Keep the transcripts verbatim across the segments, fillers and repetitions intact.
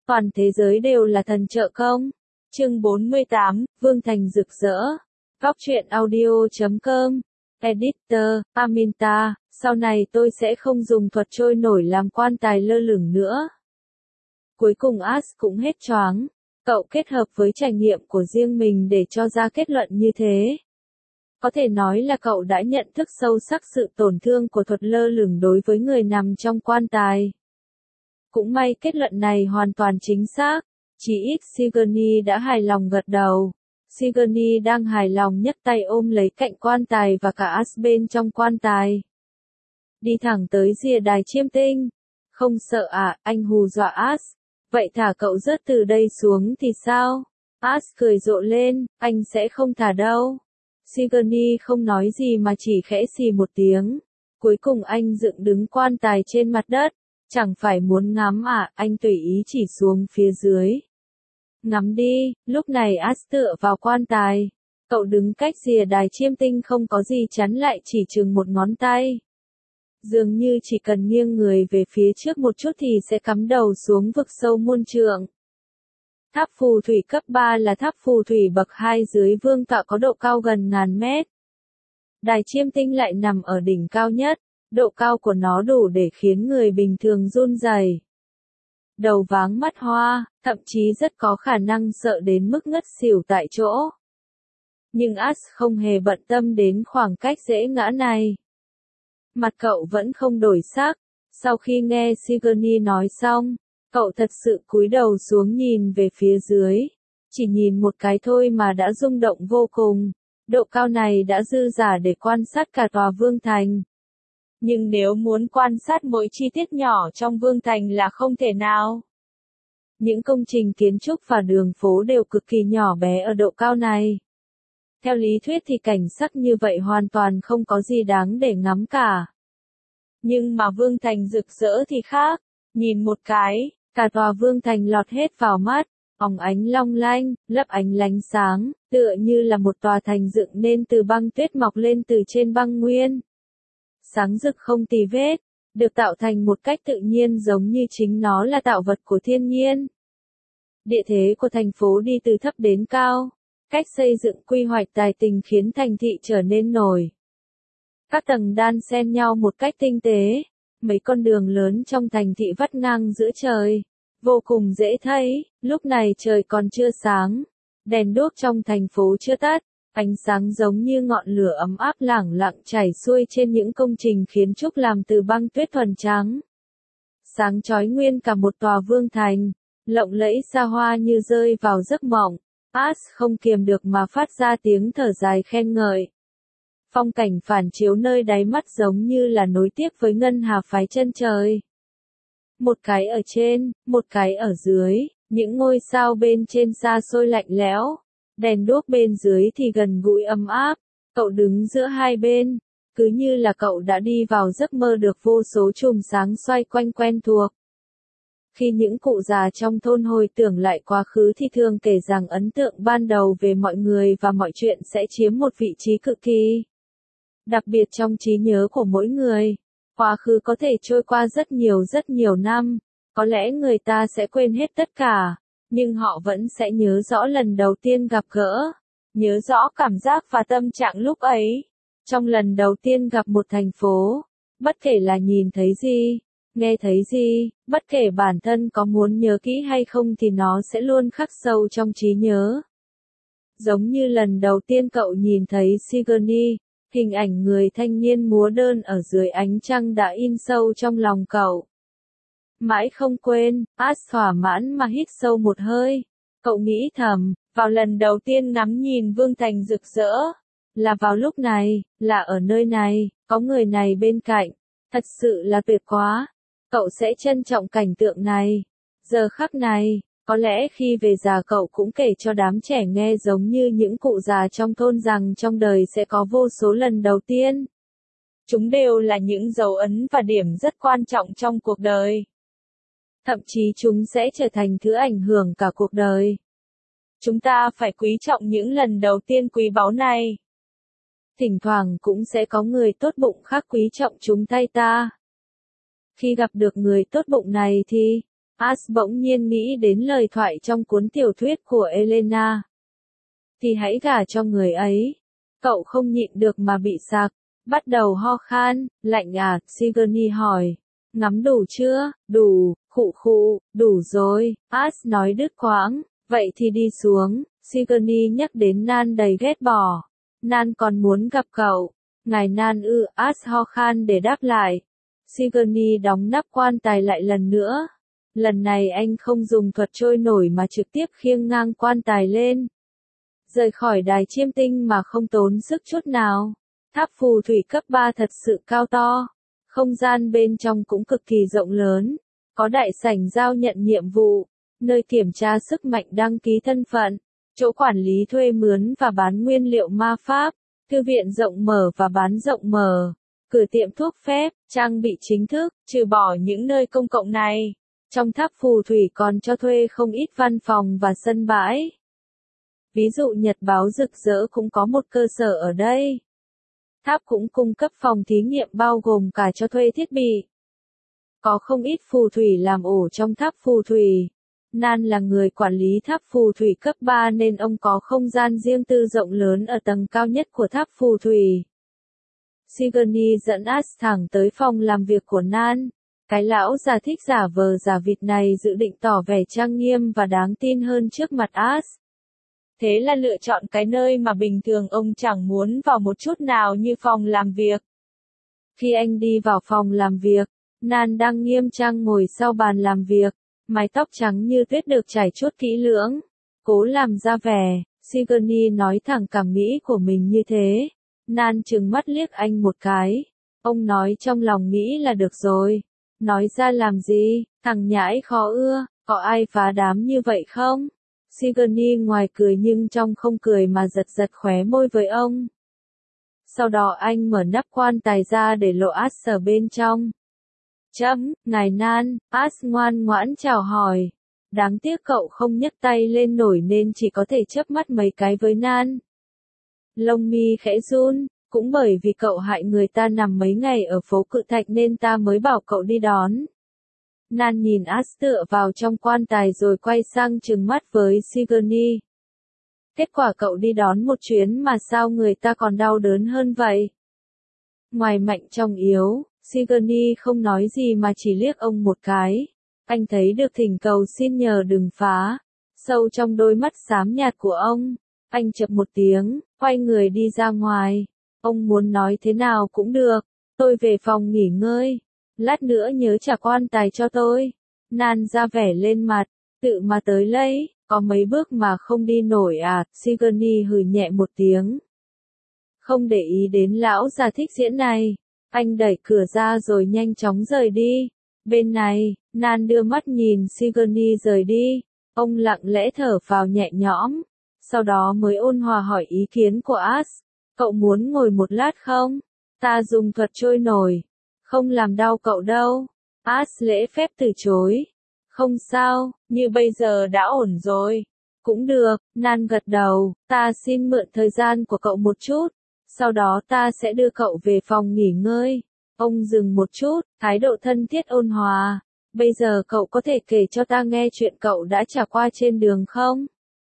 Toàn thế giới đều là thần trợ công. Chương bốn mươi tám, Vương Thành rực rỡ. Góc truyện audio chấm com. Editor, Aminta, sau này tôi sẽ không dùng thuật trôi nổi làm quan tài lơ lửng nữa. Cuối cùng Ash cũng hết choáng. Cậu kết hợp với trải nghiệm của riêng mình để cho ra kết luận như thế. Có thể nói là cậu đã nhận thức sâu sắc sự tổn thương của thuật lơ lửng đối với người nằm trong quan tài. Cũng may kết luận này hoàn toàn chính xác, chỉ ít Sigourney đã hài lòng gật đầu. Sigourney đang hài lòng nhấc tay ôm lấy cạnh quan tài và cả Ash bên trong quan tài. Đi thẳng tới rìa đài chiêm tinh. Không sợ à, anh hù dọa Ash. Vậy thả cậu rớt từ đây xuống thì sao? Ash cười rộ lên, anh sẽ không thả đâu. Sigourney không nói gì mà chỉ khẽ xì một tiếng. Cuối cùng anh dựng đứng quan tài trên mặt đất. Chẳng phải muốn ngắm à, anh tùy ý chỉ xuống phía dưới. Ngắm đi, lúc này Ash tựa vào quan tài. Cậu đứng cách rìa đài chiêm tinh không có gì chắn lại chỉ chừng một ngón tay. Dường như chỉ cần nghiêng người về phía trước một chút thì sẽ cắm đầu xuống vực sâu muôn trượng. Tháp phù thủy cấp ba là tháp phù thủy bậc hai dưới vương tọa có độ cao gần ngàn mét. Đài chiêm tinh lại nằm ở đỉnh cao nhất, độ cao của nó đủ để khiến người bình thường run rẩy. Đầu váng mắt hoa, thậm chí rất có khả năng sợ đến mức ngất xỉu tại chỗ. Nhưng Ash không hề bận tâm đến khoảng cách dễ ngã này. Mặt cậu vẫn không đổi sắc, sau khi nghe Sigourney nói xong, cậu thật sự cúi đầu xuống nhìn về phía dưới. Chỉ nhìn một cái thôi mà đã rung động vô cùng, độ cao này đã dư dả để quan sát cả tòa vương thành. Nhưng nếu muốn quan sát mỗi chi tiết nhỏ trong vương thành là không thể nào. Những công trình kiến trúc và đường phố đều cực kỳ nhỏ bé ở độ cao này. Theo lý thuyết thì cảnh sắc như vậy hoàn toàn không có gì đáng để ngắm cả. Nhưng mà vương thành rực rỡ thì khác, nhìn một cái, cả tòa vương thành lọt hết vào mắt, óng ánh long lanh, lấp ánh lánh sáng, tựa như là một tòa thành dựng nên từ băng tuyết mọc lên từ trên băng nguyên. Sáng rực không tì vết, được tạo thành một cách tự nhiên giống như chính nó là tạo vật của thiên nhiên. Địa thế của thành phố đi từ thấp đến cao, cách xây dựng quy hoạch tài tình khiến thành thị trở nên nổi. Các tầng đan xen nhau một cách tinh tế, mấy con đường lớn trong thành thị vắt ngang giữa trời, vô cùng dễ thấy. Lúc này trời còn chưa sáng, đèn đuốc trong thành phố chưa tắt. Ánh sáng giống như ngọn lửa ấm áp lẳng lặng chảy xuôi trên những công trình kiến trúc làm từ băng tuyết thuần trắng. Sáng chói nguyên cả một tòa vương thành, lộng lẫy xa hoa như rơi vào giấc mộng. Ash không kiềm được mà phát ra tiếng thở dài khen ngợi. Phong cảnh phản chiếu nơi đáy mắt giống như là nối tiếp với ngân hà phái chân trời. Một cái ở trên, một cái ở dưới, những ngôi sao bên trên xa xôi lạnh lẽo. Đèn đuốc bên dưới thì gần gũi ấm áp, cậu đứng giữa hai bên, cứ như là cậu đã đi vào giấc mơ được vô số chùm sáng xoay quanh quen thuộc. Khi những cụ già trong thôn hồi tưởng lại quá khứ thì thường kể rằng ấn tượng ban đầu về mọi người và mọi chuyện sẽ chiếm một vị trí cực kỳ đặc biệt trong trí nhớ của mỗi người. Quá khứ có thể trôi qua rất nhiều rất nhiều năm, có lẽ người ta sẽ quên hết tất cả. Nhưng họ vẫn sẽ nhớ rõ lần đầu tiên gặp gỡ, nhớ rõ cảm giác và tâm trạng lúc ấy. Trong lần đầu tiên gặp một thành phố, bất kể là nhìn thấy gì, nghe thấy gì, bất kể bản thân có muốn nhớ kỹ hay không thì nó sẽ luôn khắc sâu trong trí nhớ. Giống như lần đầu tiên cậu nhìn thấy Sigourney, hình ảnh người thanh niên múa đơn ở dưới ánh trăng đã in sâu trong lòng cậu. Mãi không quên, Ash thỏa mãn mà hít sâu một hơi. Cậu nghĩ thầm, vào lần đầu tiên ngắm nhìn vương thành rực rỡ, là vào lúc này, là ở nơi này, có người này bên cạnh, thật sự là tuyệt quá. Cậu sẽ trân trọng cảnh tượng này. Giờ khắc này, có lẽ khi về già cậu cũng kể cho đám trẻ nghe giống như những cụ già trong thôn rằng trong đời sẽ có vô số lần đầu tiên. Chúng đều là những dấu ấn và điểm rất quan trọng trong cuộc đời. Thậm chí chúng sẽ trở thành thứ ảnh hưởng cả cuộc đời. Chúng ta phải quý trọng những lần đầu tiên quý báu này. Thỉnh thoảng cũng sẽ có người tốt bụng khác quý trọng chúng thay ta. Khi gặp được người tốt bụng này thì, As bỗng nhiên nghĩ đến lời thoại trong cuốn tiểu thuyết của Elena. Thì hãy gả cho người ấy. Cậu không nhịn được mà bị sặc, bắt đầu ho khan, lạnh à, Sigourney hỏi. Ngắm đủ chưa? Đủ, khụ khụ, đủ rồi, As nói đứt quãng, vậy thì đi xuống, Sigourney nhắc đến Nan đầy ghét bỏ. Nan còn muốn gặp cậu. Ngài Nan ư, As ho khan để đáp lại. Sigourney đóng nắp quan tài lại lần nữa. Lần này anh không dùng thuật trôi nổi mà trực tiếp khiêng ngang quan tài lên. Rời khỏi đài chiêm tinh mà không tốn sức chút nào. Tháp phù thủy cấp ba thật sự cao to. Không gian bên trong cũng cực kỳ rộng lớn. Có đại sảnh giao nhận nhiệm vụ, nơi kiểm tra sức mạnh đăng ký thân phận, chỗ quản lý thuê mướn và bán nguyên liệu ma pháp, thư viện rộng mở và bán rộng mở, cửa tiệm thuốc phép, trang bị chính thức, trừ bỏ những nơi công cộng này. Trong tháp phù thủy còn cho thuê không ít văn phòng và sân bãi. Ví dụ Nhật báo rực rỡ cũng có một cơ sở ở đây. Tháp cũng cung cấp phòng thí nghiệm bao gồm cả cho thuê thiết bị. Có không ít phù thủy làm ổ trong tháp phù thủy. Nan là người quản lý tháp phù thủy cấp ba nên ông có không gian riêng tư rộng lớn ở tầng cao nhất của tháp phù thủy. Sigourney dẫn As thẳng tới phòng làm việc của Nan. Cái lão già thích giả vờ giả vịt này dự định tỏ vẻ trang nghiêm và đáng tin hơn trước mặt As. Thế là lựa chọn cái nơi mà bình thường ông chẳng muốn vào một chút nào như phòng làm việc. Khi anh đi vào phòng làm việc, Nan đang nghiêm trang ngồi sau bàn làm việc, mái tóc trắng như tuyết được trải chuốt kỹ lưỡng. Cố làm ra vẻ, Sigourney nói thẳng cảm nghĩ của mình như thế. Nan trừng mắt liếc anh một cái. Ông nói trong lòng nghĩ là được rồi. Nói ra làm gì, thằng nhãi khó ưa, có ai phá đám như vậy không? Sigourney ngoài cười nhưng trong không cười mà giật giật khóe môi với ông. Sau đó anh mở nắp quan tài ra để lộ As ở bên trong. Chấm, ngài Nan, As ngoan ngoãn chào hỏi. Đáng tiếc cậu không nhấc tay lên nổi nên chỉ có thể chớp mắt mấy cái với Nan. Lông mi khẽ run, cũng bởi vì cậu hại người ta nằm mấy ngày ở phố Cự Thạch nên ta mới bảo cậu đi đón. Nan nhìn As tựa vào trong quan tài rồi quay sang trừng mắt với Sigourney. Kết quả cậu đi đón một chuyến mà sao người ta còn đau đớn hơn vậy? Ngoài mạnh trong yếu, Sigourney không nói gì mà chỉ liếc ông một cái. Anh thấy được thỉnh cầu xin nhờ đừng phá. Sâu trong đôi mắt xám nhạt của ông, anh chập một tiếng, quay người đi ra ngoài. Ông muốn nói thế nào cũng được, tôi về phòng nghỉ ngơi. Lát nữa nhớ trả quan tài cho tôi. Nan ra vẻ lên mặt, tự mà tới lấy, có mấy bước mà không đi nổi à, Sigourney hừ nhẹ một tiếng. Không để ý đến lão già thích diễn này, anh đẩy cửa ra rồi nhanh chóng rời đi. Bên này, Nan đưa mắt nhìn Sigourney rời đi, ông lặng lẽ thở phào nhẹ nhõm, sau đó mới ôn hòa hỏi ý kiến của As. Cậu muốn ngồi một lát không? Ta dùng thuật trôi nổi. Không làm đau cậu đâu. As lễ phép từ chối. Không sao, như bây giờ đã ổn rồi. Cũng được, Nan gật đầu, ta xin mượn thời gian của cậu một chút. Sau đó ta sẽ đưa cậu về phòng nghỉ ngơi. Ông dừng một chút, thái độ thân thiết ôn hòa. Bây giờ cậu có thể kể cho ta nghe chuyện cậu đã trải qua trên đường không?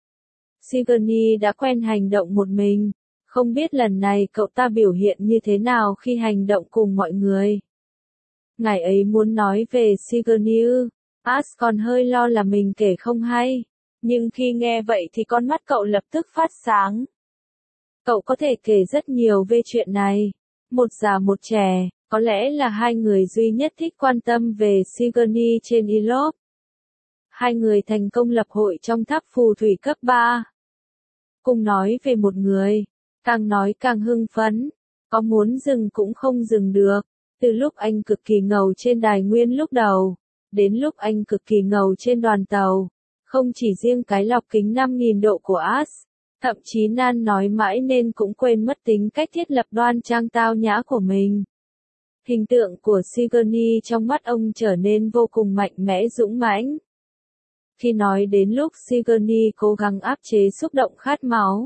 Sigourney đã quen hành động một mình. Không biết lần này cậu ta biểu hiện như thế nào khi hành động cùng mọi người. Ngài ấy muốn nói về Sigourney. As còn hơi lo là mình kể không hay. Nhưng khi nghe vậy thì con mắt cậu lập tức phát sáng. Cậu có thể kể rất nhiều về chuyện này. Một già một trẻ, có lẽ là hai người duy nhất thích quan tâm về Sigourney trên Elop. Hai người thành công lập hội trong tháp phù thủy cấp ba. Cùng nói về một người. Càng nói càng hưng phấn, có muốn dừng cũng không dừng được, từ lúc anh cực kỳ ngầu trên đài nguyên lúc đầu, đến lúc anh cực kỳ ngầu trên đoàn tàu, không chỉ riêng cái lọc kính năm nghìn độ của As, thậm chí Nan nói mãi nên cũng quên mất tính cách thiết lập đoan trang tao nhã của mình. Hình tượng của Sigourney trong mắt ông trở nên vô cùng mạnh mẽ dũng mãnh. Khi nói đến lúc Sigourney cố gắng áp chế xúc động khát máu,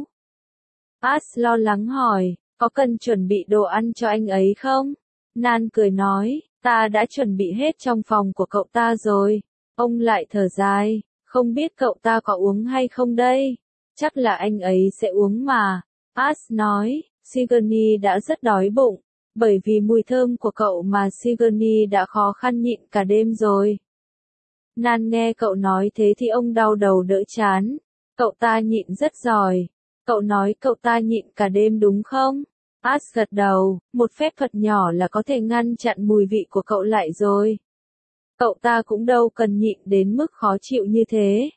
As lo lắng hỏi, có cần chuẩn bị đồ ăn cho anh ấy không? Nan cười nói, ta đã chuẩn bị hết trong phòng của cậu ta rồi. Ông lại thở dài, không biết cậu ta có uống hay không đây? Chắc là anh ấy sẽ uống mà. As nói, Sigourney đã rất đói bụng, bởi vì mùi thơm của cậu mà Sigourney đã khó khăn nhịn cả đêm rồi. Nan nghe cậu nói thế thì ông đau đầu đỡ chán. Cậu ta nhịn rất giỏi. Cậu nói cậu ta nhịn cả đêm đúng không? As gật đầu, một phép thuật nhỏ là có thể ngăn chặn mùi vị của cậu lại rồi. Cậu ta cũng đâu cần nhịn đến mức khó chịu như thế.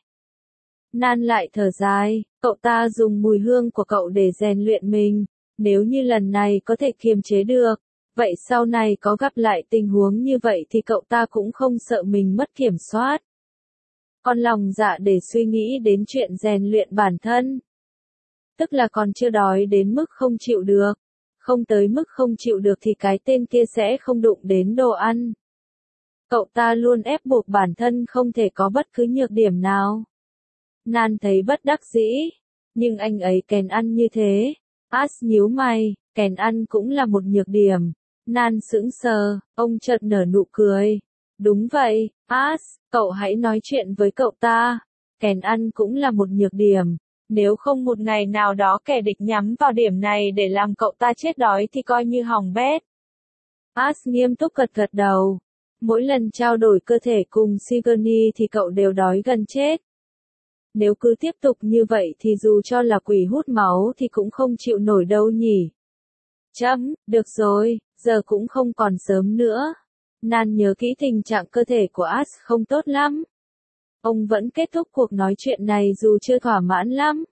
Nan lại thở dài, cậu ta dùng mùi hương của cậu để rèn luyện mình. Nếu như lần này có thể kiềm chế được, vậy sau này có gặp lại tình huống như vậy thì cậu ta cũng không sợ mình mất kiểm soát. Còn lòng dạ để suy nghĩ đến chuyện rèn luyện bản thân. Tức là còn chưa đói đến mức không chịu được. Không tới mức không chịu được thì cái tên kia sẽ không đụng đến đồ ăn. Cậu ta luôn ép buộc bản thân không thể có bất cứ nhược điểm nào. Nan thấy bất đắc dĩ. Nhưng anh ấy kèn ăn như thế. As nhíu mày, kèn ăn cũng là một nhược điểm. Nan sững sờ, ông chợt nở nụ cười. Đúng vậy, As, cậu hãy nói chuyện với cậu ta. Kèn ăn cũng là một nhược điểm. Nếu không một ngày nào đó kẻ địch nhắm vào điểm này để làm cậu ta chết đói thì coi như hỏng bét. As nghiêm túc gật gật đầu. Mỗi lần trao đổi cơ thể cùng Sigourney thì cậu đều đói gần chết. Nếu cứ tiếp tục như vậy thì dù cho là quỷ hút máu thì cũng không chịu nổi đâu nhỉ. Chấm, được rồi, giờ cũng không còn sớm nữa. Nan nhớ kỹ tình trạng cơ thể của As không tốt lắm. Ông vẫn kết thúc cuộc nói chuyện này dù chưa thỏa mãn lắm.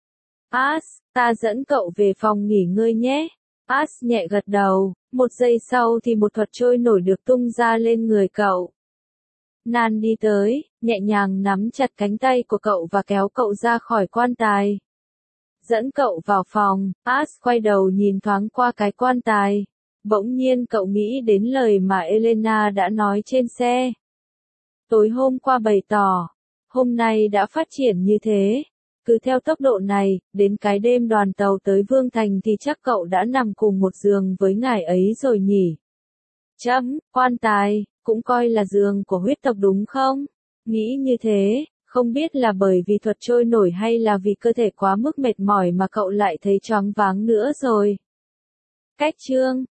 As, ta dẫn cậu về phòng nghỉ ngơi nhé. As nhẹ gật đầu, một giây sau thì một thuật trôi nổi được tung ra lên người cậu. Nan đi tới, nhẹ nhàng nắm chặt cánh tay của cậu và kéo cậu ra khỏi quan tài. Dẫn cậu vào phòng, As quay đầu nhìn thoáng qua cái quan tài. Bỗng nhiên cậu nghĩ đến lời mà Elena đã nói trên xe. Tối hôm qua bày tỏ, hôm nay đã phát triển như thế. Cứ theo tốc độ này, đến cái đêm đoàn tàu tới Vương Thành thì chắc cậu đã nằm cùng một giường với ngài ấy rồi nhỉ. Chấm, quan tài, cũng coi là giường của huyết tộc đúng không? Nghĩ như thế, không biết là bởi vì thuật trôi nổi hay là vì cơ thể quá mức mệt mỏi mà cậu lại thấy choáng váng nữa rồi. Cách chương